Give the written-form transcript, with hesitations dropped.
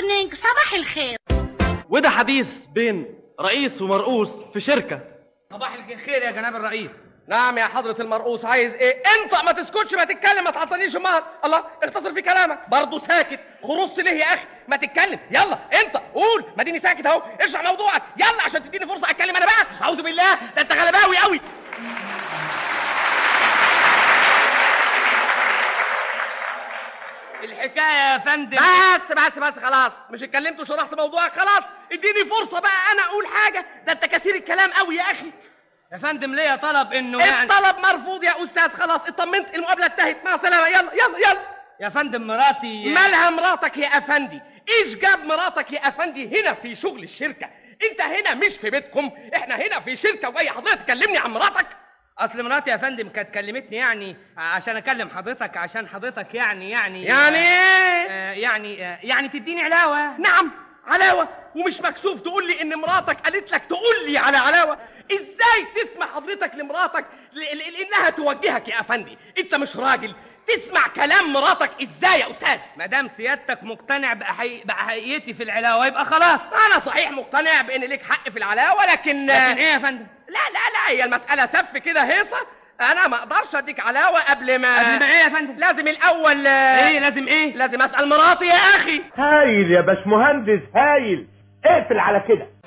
مورنينج، صباح الخير. وده حديث بين رئيس ومرؤوس في شركة. صباح الخير يا جناب الرئيس. نعم يا حضرة المرؤوس، عايز ايه؟ انت ما تسكتش، ما تتكلم، ما تعطنيش النهار. الله، اختصر في كلامك. برضه ساكت، خرصت ليه يا اخي؟ ما تتكلم، يلا انت قول، ما ديني ساكت اهو، اشرح موضوعك يلا عشان تديني فرصة اتكلم انا بقى. اعوذ بالله، ده انت غلباوي قوي. الحكاية يا فندم بس خلاص، مش اتكلمت وشرحت موضوعك خلاص، اديني فرصة بقى انا اقول حاجة. ده انت كثير الكلام قوي يا اخي. يا فندم ليا طلب انه يعني الطلب مرفوض يا استاذ، خلاص اطمنت، المقابلة انتهت، مع السلامة، يلا يلا يلا. يا فندم مراتي مالها مراتك يا افندي؟ ايش جاب مراتك يا افندي هنا في شغل الشركة؟ انت هنا مش في بيتكم، احنا هنا في شركة وجاي حضرتك تكلمني عن مراتك؟ اصل مراتي يا فندم كانت كلمتني يعني عشان اكلم حضرتك، عشان حضرتك يعني يعني تديني علاوة. نعم علاوة، ومش مكسوف تقول لي ان مراتك قالت لك تقول لي على علاوة؟ ازاي تسمع حضرتك لمراتك انها توجهك يا افندي؟ انت مش راجل تسمع كلام مراتك ازاي يا استاذ؟ ما دام سيادتك مقتنع بحقيقتي في العلاوة يبقى خلاص. انا صحيح مقتنع بان ليك حق في العلاوة، لكن ايه يا فندم؟ لا هي المسألة سف كده هيصة. انا ما اقدرش اديك علاوة قبل ما ايه يا فندم؟ لازم الاول لازم ايه؟ لازم اسأل مراتي يا اخي. هايل يا باشمهندس، هايل. اقفل على كده.